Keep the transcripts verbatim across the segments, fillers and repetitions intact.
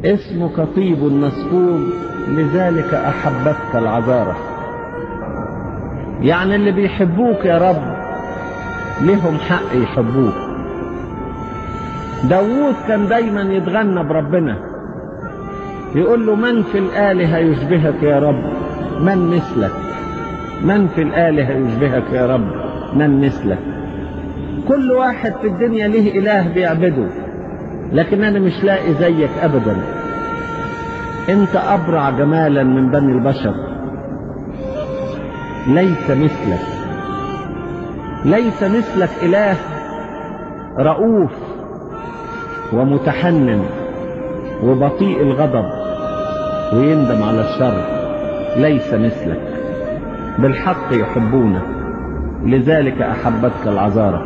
اسمك طيب مسكوب لذلك أحبتك العذارى. يعني اللي بيحبوك يا رب لهم حق يحبوك. داوود كان دايما يتغنى بربنا، يقول له من في الآلهة يشبهك يا رب، من مثلك، من في الآلهة يشبهك يا رب، من مثلك. كل واحد في الدنيا له إله بيعبده، لكن أنا مش لاقي زيك أبدا. أنت أبرع جمالا من بني البشر، ليس مثلك، ليس مثلك إله رؤوف ومتحنن وبطيء الغضب ويندم على الشر، ليس مثلك. بالحق يحبونه لذلك أحبتك العذارى.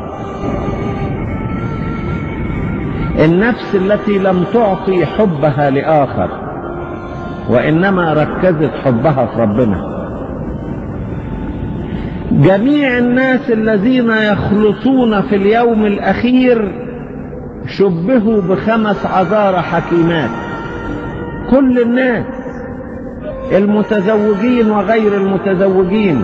النفس التي لم تعطي حبها لآخر وإنما ركزت حبها في ربنا. جميع الناس الذين يخلصون في اليوم الأخير شبهوا بخمس عذارى حكيمات. كل الناس، المتزوجين وغير المتزوجين،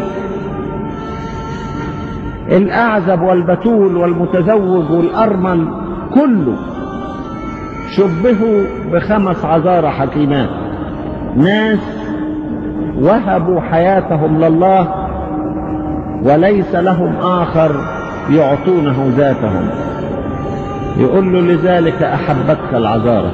الأعزب والبتول والمتزوج والأرمل، كله شبهوا بخمس عذارى حكيمات. ناس وهبوا حياتهم لله وليس لهم آخر يعطونه ذاتهم. يقول له لذلك أحبتك العذارى.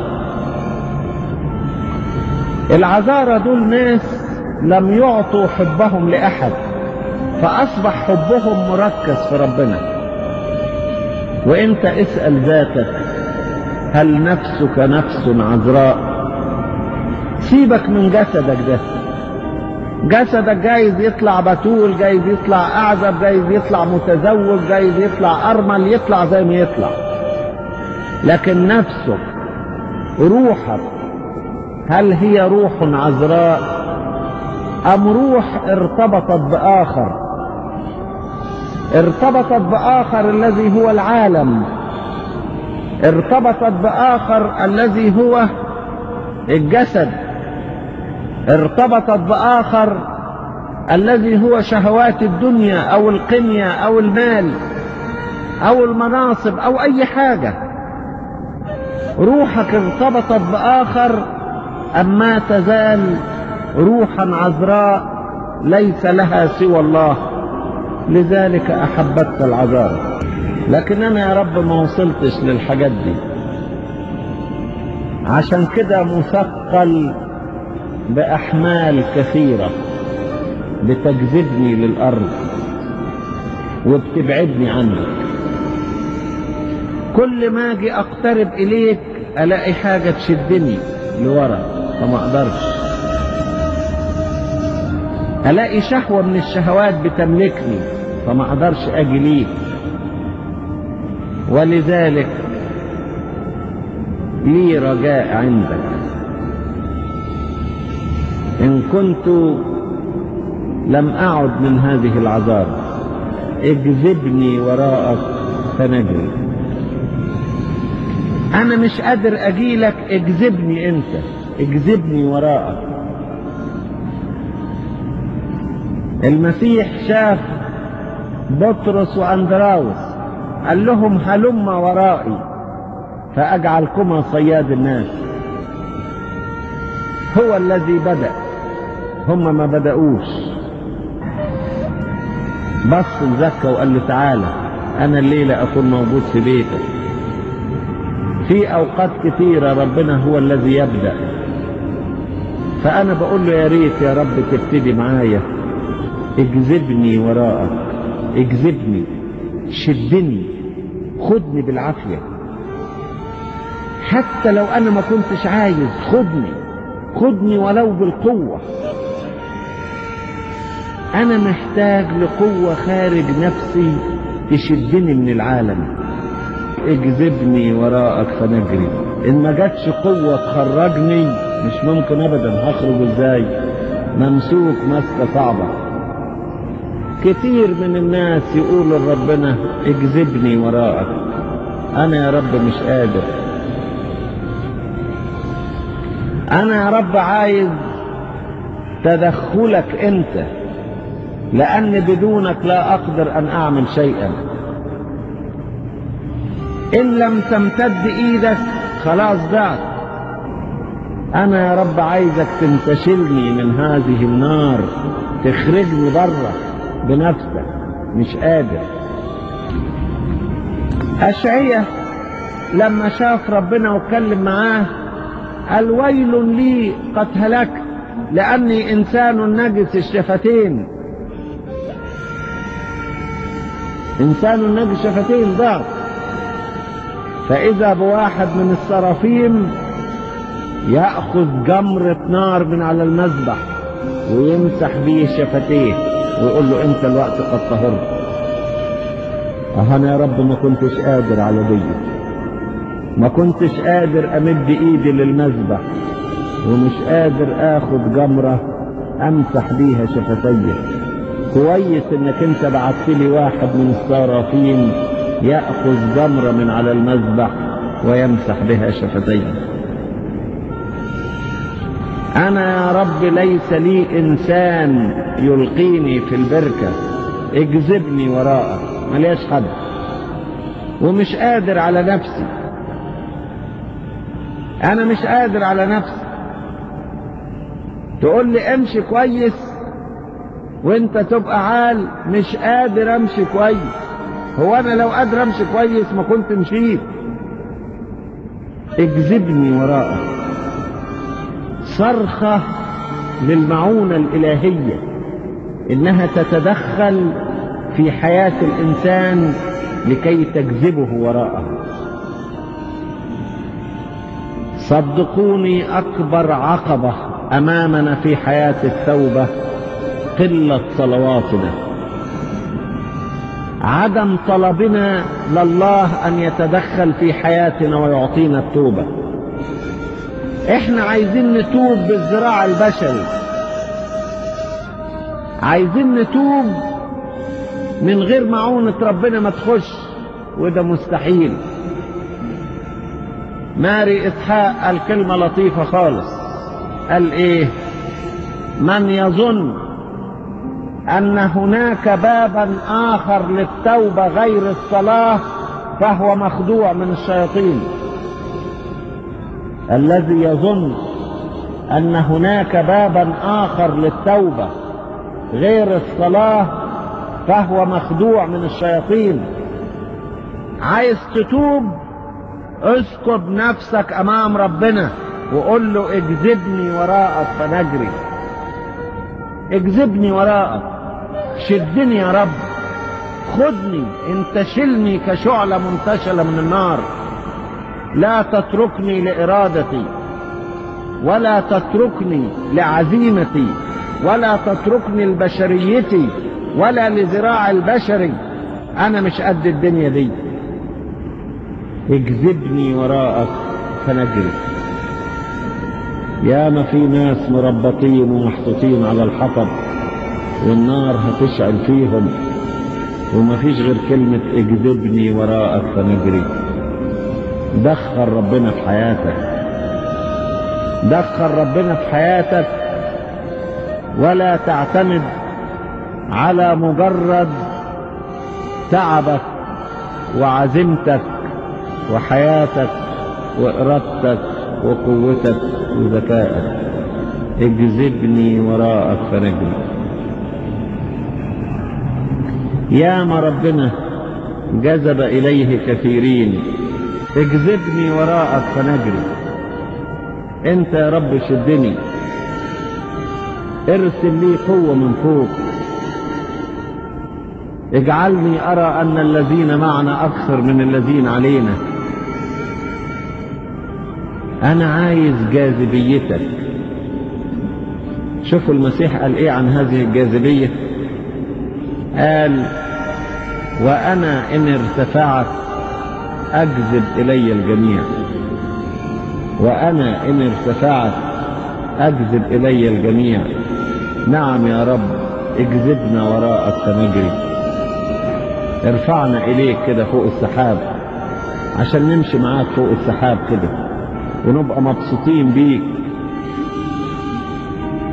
العذارى دول ناس لم يعطوا حبهم لأحد، فأصبح حبهم مركز في ربنا. وإنت اسأل ذاتك، هل نفسك نفس عذراء؟ سيبك من جسدك ده. جسدك جايز يطلع بتول، جايز يطلع أعزب، جايز يطلع متزوج، جايز يطلع أرمل، يطلع زي ما يطلع. لكن نفسك، روحك، هل هي روح عذراء أم روح ارتبطت بآخر؟ ارتبطت بآخر الذي هو العالم، ارتبطت بآخر الذي هو الجسد، ارتبطت بآخر الذي هو شهوات الدنيا أو القنية أو المال أو المناصب أو أي حاجة. روحك ارتبطت بآخر، أما تزال روحا عذراء ليس لها سوى الله. لذلك أحبتك العذارى. لكن أنا يا رب ما وصلتش للحاجات دي، عشان كده مثقل بأحمال كثيرة بتجذبني للأرض وبتبعدني عنك. كل ما أجي أقترب إليك ألاقي حاجة تشدني لورا فما أقدرش. ألاقي شهوة من الشهوات بتملكني فما أقدرش أجي ليك. ولذلك لي رجاء عندك، إن كنت لم أعد من هذه العذارى اجذبني وراءك فنجري. أنا مش قادر أجيلك، اجذبني أنت، اجذبني وراءك. المسيح شاف بطرس وأندراوس قال لهم هلم ورائي فأجعلكما صياد الناس. هو الذي بدأ، هم ما بدأوش. بص لزكا وقال له تعالى أنا الليلة أكون موجود في بيتك. في أوقات كثيرة ربنا هو الذي يبدأ، فأنا بقول له يا ريت يا رب تبتدي معايا، اجذبني وراءك، اجذبني، شدني، خدني بالعافية. حتى لو أنا ما كنتش عايز، خدني، خدني ولو بالقوة. أنا محتاج لقوة خارج نفسي تشدني من العالم. اجذبني وراءك فنجري. إن ما جاتش قوة تخرجني مش ممكن أبدا. هخرج إزاي؟ ممسوك مسكة صعبة. كتير من الناس يقولوا لربنا اجذبني وراءك، أنا يا رب مش قادر. أنا يا رب عايز تدخلك أنت، لأن بدونك لا أقدر أن أعمل شيئا. إن لم تمتد إيدك خلاص ضعت. أنا يا رب عايزك تنتشلني من هذه النار، تخرجني بره بنفسك، مش قادر. أشعية لما شاف ربنا واتكلم معاه قال ويل لي قد هلكت لأني إنسان نجس الشفتين. إنسان نجس الشفتين ضعف. فإذا بواحد من السرافيم يأخذ جمرة نار من على المذبح ويمسح به شفتيه ويقول له أنت الوقت قد طهرت. أنا يا رب ما كنتش قادر على دي، ما كنتش قادر أمد إيدي للمذبح ومش قادر آخد جمرة أمسح بيها شفتيه. كويس إنك أنت بعت لي واحد من السرافيم يأخذ جمرة من على المذبح ويمسح بها شفتيه. أنا يا رب ليس لي إنسان يلقيني في البركة، اجذبني وراءك، ملياش حد ومش قادر على نفسي. أنا مش قادر على نفسي. تقول لي امشي كويس وانت تبقى عال مش قادر امشي كويس. هو أنا لو قادر امشي كويس ما كنت مشيت. اجذبني وراءك. صرخة للمعونة الإلهية إنها تتدخل في حياة الإنسان لكي تجذبه وراءه. صدقوني أكبر عقبة أمامنا في حياة التوبة قلة صلواتنا، عدم طلبنا لله أن يتدخل في حياتنا ويعطينا التوبة. احنا عايزين نتوب بالذراع البشري، عايزين نتوب من غير معونة ربنا ما تخش، وده مستحيل. ماري إسحاق قال كلمة لطيفة خالص، قال ايه؟ من يظن ان هناك بابا اخر للتوبة غير الصلاة فهو مخدوع من الشياطين. الذي يظن ان هناك بابا اخر للتوبة غير الصلاة فهو مخدوع من الشياطين. عايز تتوب؟ اسكب نفسك امام ربنا وقول له اجذبني وراءك فنجري. اجذبني وراءك، شدني يا رب، خدني، انتشلني كشعلة منتشلة من النار. لا تتركني لإرادتي، ولا تتركني لعزيمتي، ولا تتركني لبشريتي، ولا لذراع البشري. أنا مش قد الدنيا دي. اجذبني وراءك فنجري. يا ما في ناس مربطين ومحطوطين على الحطب والنار هتشعل فيهم وما فيش غير كلمة اجذبني وراءك فنجري. دخل ربنا في حياتك، دخل ربنا في حياتك، ولا تعتمد على مجرد تعبك وعزيمتك وحياتك وإرادتك وقوتك وذكائك. اجذبني وراءك فنجري. يا ما ربنا جذب إليه كثيرين. اجذبني وراءك فنجري. انت يا رب شدني، ارسل لي قوة من فوق، اجعلني أرى أن الذين معنا أكثر من الذين علينا. أنا عايز جاذبيتك. شوفوا المسيح قال إيه عن هذه الجاذبية؟ قال وأنا إن ارتفعت أجذب إلي الجميع. وأنا إن ارتفعت أجذب إلي الجميع. نعم يا رب، اجذبنا وراءك فنجري. ارفعنا إليك كده فوق السحاب عشان نمشي معاك فوق السحاب كده ونبقى مبسوطين بيك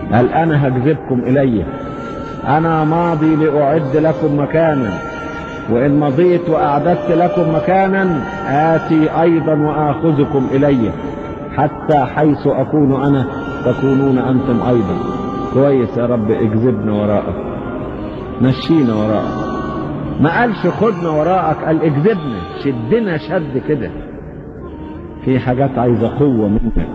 قال أنا هجذبكم إلي، أنا ماضي لأعد لكم مكانا، وإن مضيت وأعددت لكم مكانا آتي أيضا وآخذكم إلي، حتى حيث أكون أنا تكونون أنتم أيضا. كويس يا رب، اجذبنا وراءك، مشينا وراءك. ما قالش خدنا وراءك، قال اجذبنا، شدنا شد كده. في حاجات عايزة قوة منك.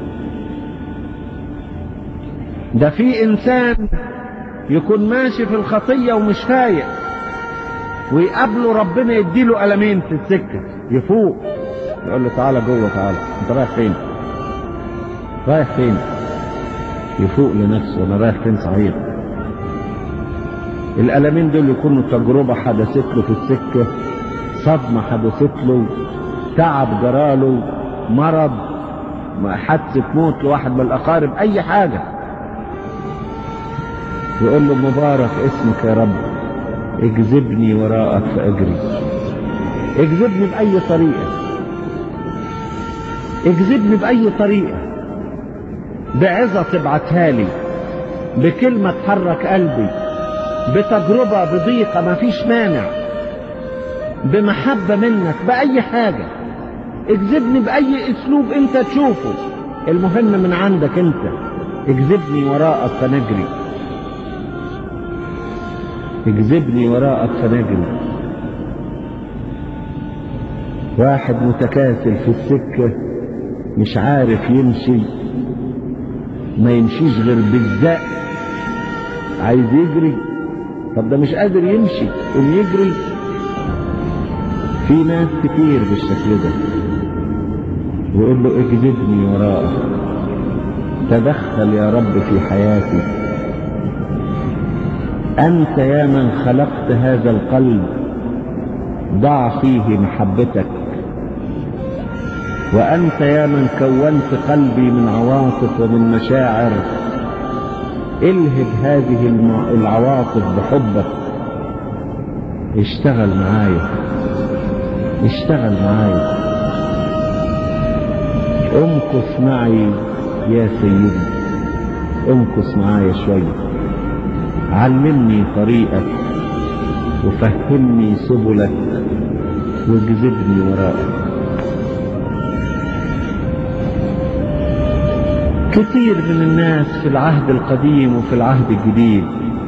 ده في إنسان يكون ماشي في الخطية ومش فايق، ويقابله ربنا يديله قلمين في السكة، يفوق يقول له تعالى جوه، تعالى انت رايح فين؟ رايح فين؟ يفوق لنفسه، انا رايح فين صحيح؟ القلمين دول يكونوا تجربة حدثت له في السكة، صدمة حدثت له، تعب جراله، مرض، حادثة موت لواحد من الأقارب، أي حاجة. يقول له مبارك اسمك يا رب، اجذبني وراءك فأجري. اجذبني بأي طريقة، اجذبني بأي طريقة، بعظة تبعتها لي، بكلمة تحرك قلبي، بتجربة، بضيقة، ما فيش مانع، بمحبة منك، بأي حاجة. اجذبني بأي اسلوب انت تشوفه، المهم من عندك انت. اجذبني وراءك فنجري، اجذبني وراءك فنجري. واحد متكاسل في السكة، مش عارف يمشي، ما يمشيش غير بالزق، عايز يجري، طب ده مش قادر يمشي قوم يجري. في ناس كتير بالشكل ده، ويقول له اجذبني وراءك، تدخل يا رب في حياتي. أنت يا من خلقت هذا القلب، ضع فيه محبتك، وأنت يا من كونت قلبي من عواطف ومن مشاعر، الهب هذه العواطف بحبك. اشتغل معايا، اشتغل معايا، امكث معي يا سيدي، امكث معايا شوية، علمني طريقك وفهمني سبلك واجذبني وراءك. كثير من الناس في العهد القديم وفي العهد الجديد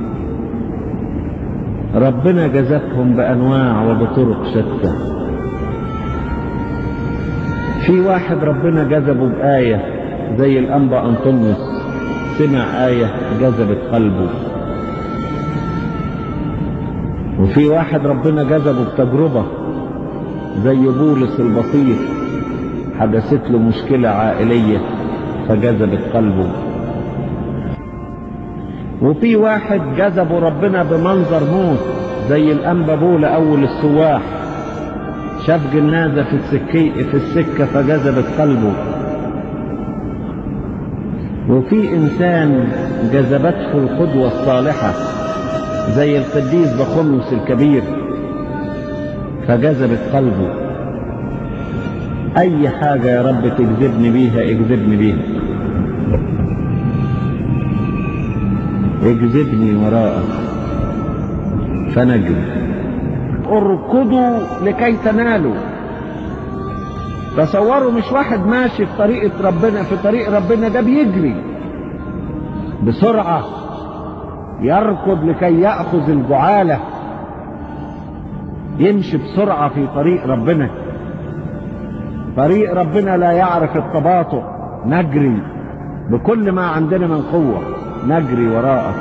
ربنا جذبهم بأنواع وبطرق شتى. في واحد ربنا جذبه بآية زي الأنبا أنطونيوس، سمع آية جذبت قلبه. وفي واحد ربنا جذبه بتجربة زي بولس البسيط، حدثت له مشكلة عائلية فجذبت قلبه. وفي واحد جذبه ربنا بمنظر موت زي الأنبا بولا أول السواح، شاف جنازة في السكة في السكة فجذبت قلبه. وفي إنسان جذبته القدوة الصالحة زي القديس بخمس الكبير فجذبت قلبه. أي حاجة يا رب تجذبني بيها اجذبني بيها، اجذبني وراءك فنجد. اركضوا لكي تنالوا. تصوروا مش واحد ماشي في طريقة ربنا، في طريق ربنا ده بيجري بسرعة، يركض لكي يأخذ الجعالة، يمشي بسرعة في طريق ربنا. طريق ربنا لا يعرف التباطؤ، نجري بكل ما عندنا من قوة، نجري وراءك.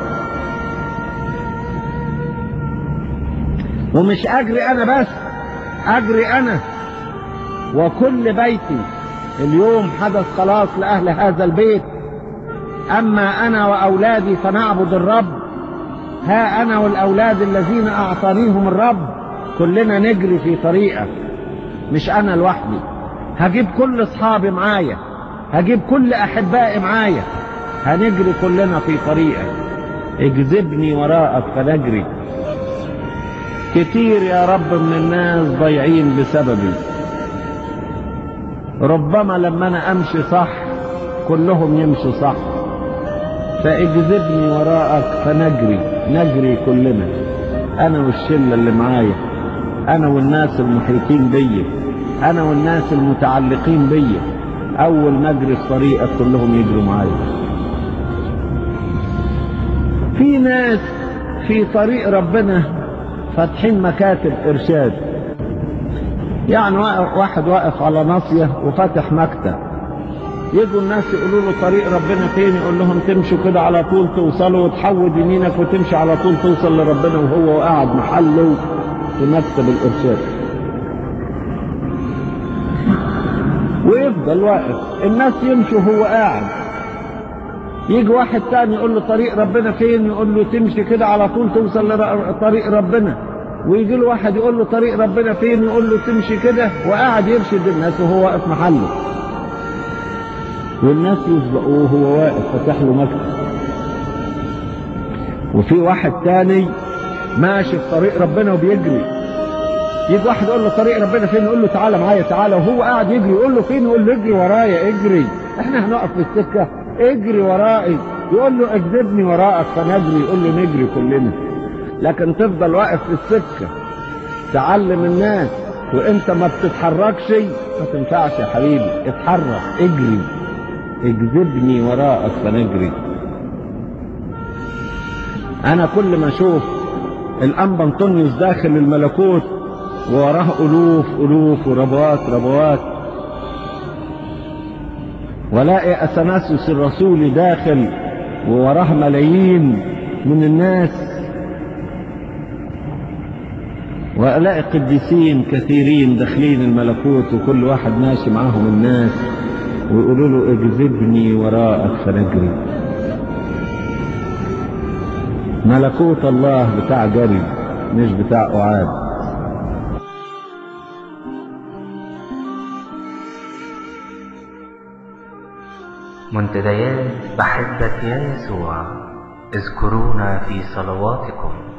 ومش أجري أنا بس، أجري أنا وكل بيتي. اليوم حدث خلاص لأهل هذا البيت، أما أنا وأولادي فنعبد الرب. ها أنا والأولاد الذين أعطانيهم الرب كلنا نجري في طريقك، مش أنا لوحدي. هجيب كل أصحابي معايا، هجيب كل أحبائي معايا، هنجري كلنا في طريقك. اجذبني وراءك فنجري. كتير يا رب من الناس ضايعين بسببي. ربما لما أنا أمشي صح كلهم يمشوا صح، فاجذبني وراءك فنجري، نجري كلنا، انا والشلة اللي معايا، انا والناس المحيطين بيا، انا والناس المتعلقين بيا، اول ما اجري في طريقك كلهم يجروا معايا. في ناس في طريق ربنا فاتحين مكاتب ارشاد، يعني واحد واقف على ناصية وفاتح مكتب، يجوا الناس يقولوا له طريق ربنا فين، يقول لهم تمشوا كده على طول توصلوا، وتحود يمينك وتمشي على طول توصل لربنا، وهو قاعد محله في مكتب الارشاد ويفضل واقف، الناس يمشوا وهو قاعد. يجي واحد تاني يقول له طريق ربنا فين، يقول له تمشي كده على طول توصل لطريق ربنا. ويجي له واحد يقول له طريق ربنا فين، يقول له تمشي كده، وقاعد يرشد الناس وهو واقف محله، والناس يسبقوه وهو واقف فاتح له مكتب. وفي واحد تاني ماشي في طريق ربنا وبيجري، يجي واحد يقول له طريق ربنا فين، يقول له تعالى معايا تعالى، وهو قاعد يجري، يقول له فين، يقول له اجري ورايا اجري، احنا هنقف في السكه، اجري ورائي، يقول له اجذبني وراءك فنجري، يقول له نجري كلنا. لكن تفضل واقف في السكه تعلم الناس وانت ما بتتحركش، ما تنفعش يا حبيبي، اتحرك، اجري، اجذبني وراءك فنجري. انا كل ما اشوف الانبا انطونيوس داخل الملكوت ووراه الوف الوف وربوات ربوات، ولاقي اثناسيوس الرسولي داخل ووراه ملايين من الناس، والاقي قديسين كثيرين داخلين الملكوت وكل واحد ماشي معاهم الناس ويقولوا له اجذبني وراءك فنجري. ملكوت الله بتاع جري مش بتاع قعاد. منتديات بحبك يا يسوع، اذكرونا في صلواتكم.